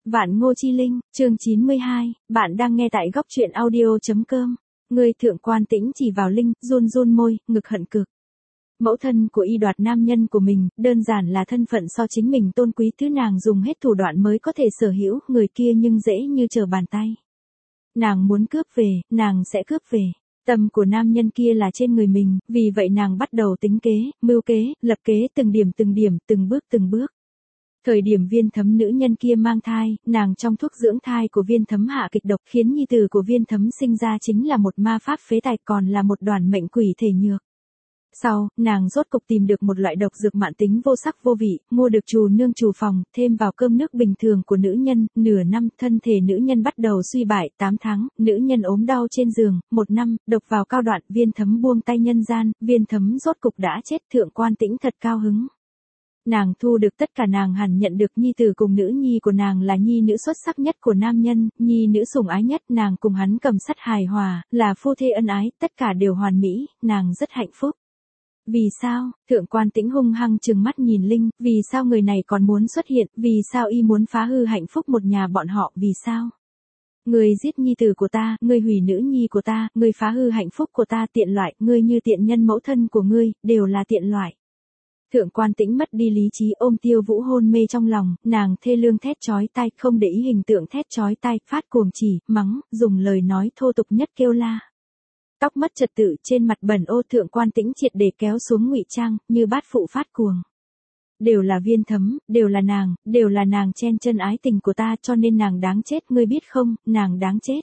Vạn Ngô Chi Linh, chương 92, bạn đang nghe tại góc truyện audio.com. Người Thượng Quan Tĩnh chỉ vào Linh, run run môi, ngực hận cực. Mẫu thân của y đoạt nam nhân của mình, đơn giản là thân phận so chính mình tôn quý thứ nàng dùng hết thủ đoạn mới có thể sở hữu, người kia nhưng dễ như trở bàn tay. Nàng muốn cướp về, nàng sẽ cướp về. Tâm của nam nhân kia là trên người mình, vì vậy nàng bắt đầu tính kế, mưu kế, lập kế từng điểm, từng bước. Thời điểm Viên Thấm nữ nhân kia mang thai, nàng trong thuốc dưỡng thai của Viên Thấm hạ kịch độc khiến nhi tử của Viên Thấm sinh ra chính là một ma pháp phế tài, còn là một đoàn mệnh quỷ thể nhược. Sau, nàng rốt cục tìm được một loại độc dược mạn tính vô sắc vô vị, mua được trù nương trù phòng, thêm vào cơm nước bình thường của nữ nhân, nửa năm, thân thể nữ nhân bắt đầu suy bại, 8 tháng, nữ nhân ốm đau trên giường, 1 năm, độc vào cao đoạn, Viên Thấm buông tay nhân gian, Viên Thấm rốt cục đã chết. Thượng Quan Tĩnh thật cao hứng. Nàng thu được tất cả, nàng hẳn nhận được nhi tử cùng nữ nhi của nàng là nhi nữ xuất sắc nhất của nam nhân, nhi nữ sủng ái nhất, nàng cùng hắn cầm sắt hài hòa, là phu thê ân ái, tất cả đều hoàn mỹ, nàng rất hạnh phúc. Vì sao? Thượng Quan Tĩnh hung hăng trừng mắt nhìn Linh, vì sao người này còn muốn xuất hiện, vì sao y muốn phá hư hạnh phúc một nhà bọn họ, vì sao? Ngươi giết nhi tử của ta, ngươi hủy nữ nhi của ta, ngươi phá hư hạnh phúc của ta, tiện loại, ngươi như tiện nhân, mẫu thân của ngươi, đều là tiện loại. Thượng Quan Tĩnh mất đi lý trí, ôm Tiêu Vũ hôn mê trong lòng, nàng thê lương thét chói tai, không để ý hình tượng thét chói tai, phát cuồng chỉ, mắng, dùng lời nói thô tục nhất kêu la. Tóc mất trật tự, trên mặt bẩn ô, Thượng Quan Tĩnh triệt để kéo xuống ngụy trang, như bát phụ phát cuồng. Đều là Viên Thấm, đều là nàng chen chân ái tình của ta, cho nên nàng đáng chết, ngươi biết không, nàng đáng chết.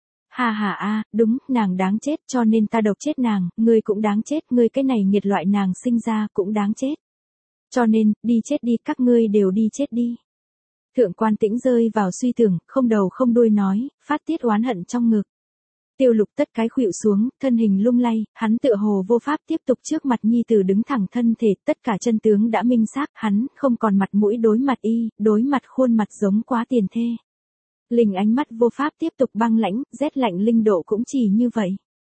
Ha, đúng, nàng đáng chết, cho nên ta độc chết nàng, ngươi cũng đáng chết, ngươi cái này nghiệt loại nàng sinh ra cũng đáng chết. Cho nên, đi chết đi, các ngươi đều đi chết đi. Thượng Quan Tĩnh rơi vào suy tưởng, không đầu không đuôi nói, phát tiết oán hận trong ngực. Tiêu Lục tất cái khuỵu xuống, thân hình lung lay, hắn tựa hồ vô pháp tiếp tục trước mặt nhi tử đứng thẳng thân thể, tất cả chân tướng đã minh xác, hắn không còn mặt mũi đối mặt y, đối mặt khuôn mặt giống quá tiền thê. Linh ánh mắt vô pháp tiếp tục băng lãnh, rét lạnh, Linh độ cũng chỉ như vậy.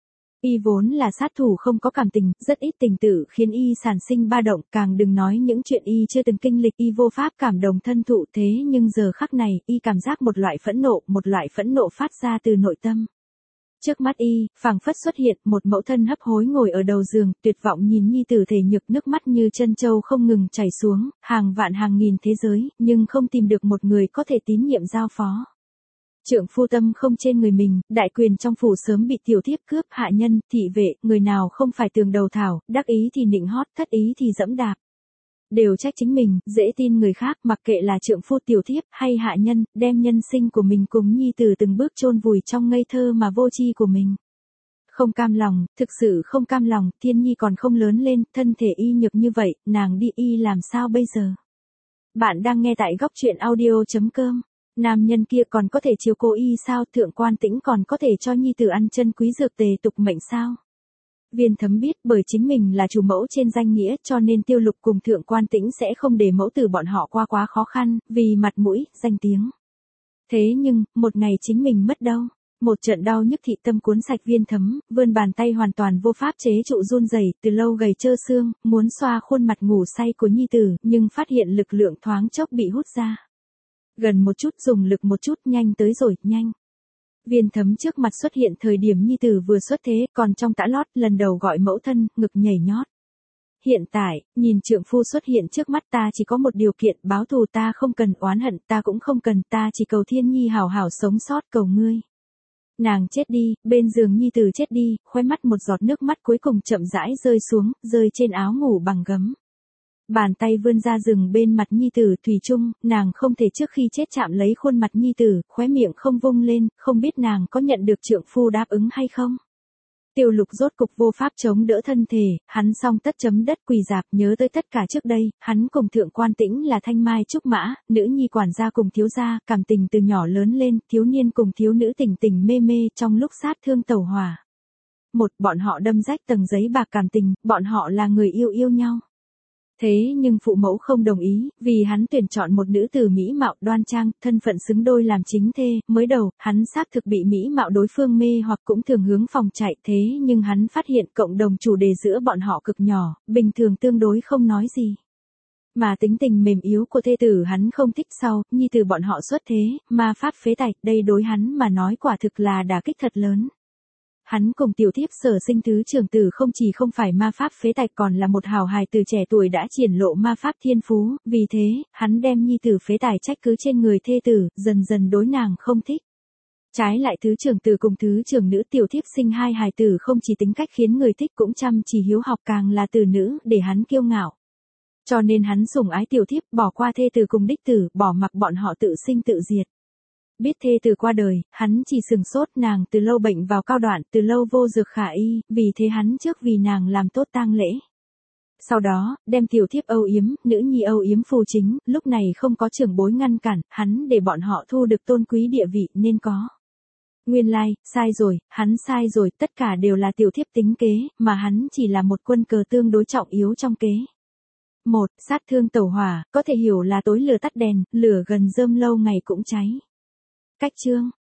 Y vốn là sát thủ không có cảm tình, rất ít tình tử khiến y sản sinh ba động, càng đừng nói những chuyện y chưa từng kinh lịch, y vô pháp cảm đồng thân thụ, thế nhưng giờ khắc này, y cảm giác một loại phẫn nộ phát ra từ nội tâm. Trước mắt y, phảng phất xuất hiện một mẫu thân hấp hối ngồi ở đầu giường, tuyệt vọng nhìn nhi tử thể nhược, nước mắt như chân châu không ngừng chảy xuống, hàng vạn hàng nghìn thế giới, nhưng không tìm được một người có thể tín nhiệm giao phó. Trượng phu tâm không trên người mình, đại quyền trong phủ sớm bị tiểu thiếp cướp, hạ nhân, thị vệ, người nào không phải tường đầu thảo, đắc ý thì nịnh hót, thất ý thì dẫm đạp. Đều trách chính mình, dễ tin người khác, mặc kệ là trượng phu, tiểu thiếp hay hạ nhân, đem nhân sinh của mình cùng nhi tử từng bước chôn vùi trong ngây thơ mà vô tri của mình. Không cam lòng, thực sự không cam lòng, Thiên Nhi còn không lớn lên, thân thể y nhược như vậy, nàng đi y làm sao bây giờ? Bạn đang nghe tại góc truyện audio.com. Nam nhân kia còn có thể chiếu cố y sao? Thượng Quan Tĩnh còn có thể cho nhi tử ăn chân quý dược tề tục mệnh sao? Viên Thấm biết bởi chính mình là chủ mẫu trên danh nghĩa, cho nên Tiêu Lục cùng Thượng Quan Tĩnh sẽ không để mẫu tử bọn họ qua quá khó khăn, vì mặt mũi, danh tiếng. Thế nhưng, một ngày chính mình mất đâu. Một trận đau nhức thị tâm cuốn sạch Viên Thấm, vươn bàn tay hoàn toàn vô pháp chế trụ run rẩy, từ lâu gầy trơ xương, muốn xoa khuôn mặt ngủ say của nhi tử, nhưng phát hiện lực lượng thoáng chốc bị hút ra. Gần một chút, dùng lực một chút, nhanh tới rồi, nhanh. Viên Thấm trước mặt xuất hiện thời điểm nhi tử vừa xuất thế, còn trong tã lót, lần đầu gọi mẫu thân, ngực nhảy nhót. Hiện tại, nhìn trượng phu xuất hiện trước mắt, ta chỉ có một điều kiện, báo thù, ta không cần oán hận, ta cũng không cần, ta chỉ cầu Thiên Nhi hảo hảo sống sót, cầu ngươi. Nàng chết đi, bên giường nhi tử chết đi, khóe mắt một giọt nước mắt cuối cùng chậm rãi rơi xuống, rơi trên áo ngủ bằng gấm. Bàn tay vươn ra rừng bên mặt nhi tử, thủy chung, nàng không thể trước khi chết chạm lấy khuôn mặt nhi tử, khóe miệng không vung lên, không biết nàng có nhận được trượng phu đáp ứng hay không. Tiêu Lục rốt cục vô pháp chống đỡ thân thể, hắn song tất chấm đất quỳ dạp, nhớ tới tất cả trước đây, hắn cùng Thượng Quan Tĩnh là thanh mai trúc mã, nữ nhi quản gia cùng thiếu gia, cảm tình từ nhỏ lớn lên, thiếu niên cùng thiếu nữ tình tình mê mê, trong lúc sát thương tẩu hỏa. Bọn họ đâm rách tầng giấy bạc cảm tình, bọn họ là người yêu nhau. Thế nhưng phụ mẫu không đồng ý, vì hắn tuyển chọn một nữ tử mỹ mạo đoan trang, thân phận xứng đôi làm chính thê, mới đầu, hắn xác thực bị mỹ mạo đối phương mê hoặc cũng thường hướng phòng chạy, thế nhưng hắn phát hiện cộng đồng chủ đề giữa bọn họ cực nhỏ, bình thường tương đối không nói gì. Mà tính tình mềm yếu của thê tử hắn không thích sau, nhi tử bọn họ xuất thế, ma pháp phế tạch, đây đối hắn mà nói quả thực là đả kích thật lớn. Hắn cùng tiểu thiếp Sở Sinh thứ trưởng tử không chỉ không phải ma pháp phế tạch còn là một hào hài từ trẻ tuổi đã triển lộ ma pháp thiên phú, vì thế, hắn đem nhi tử phế tài trách cứ trên người thê tử, dần dần đối nàng không thích. Trái lại thứ trưởng tử cùng thứ trưởng nữ tiểu thiếp sinh hai hài tử không chỉ tính cách khiến người thích cũng chăm chỉ hiếu học càng là từ nữ để hắn kiêu ngạo. Cho nên hắn sủng ái tiểu thiếp, bỏ qua thê tử cùng đích tử, bỏ mặc bọn họ tự sinh tự diệt. Biết thê tử qua đời, hắn chỉ sừng sốt, nàng từ lâu bệnh vào cao đoạn, từ lâu vô dược khả y, vì thế hắn trước vì nàng làm tốt tang lễ. Sau đó, đem tiểu thiếp âu yếm, nữ nhi âu yếm phù chính, lúc này không có trưởng bối ngăn cản, hắn để bọn họ thu được tôn quý địa vị nên có. Nguyên lai, sai rồi, hắn sai rồi, tất cả đều là tiểu thiếp tính kế, mà hắn chỉ là một quân cờ tương đối trọng yếu trong kế. 1. Sát thương tẩu hỏa, có thể hiểu là tối lửa tắt đèn, lửa gần rơm lâu ngày cũng cháy. Cách chương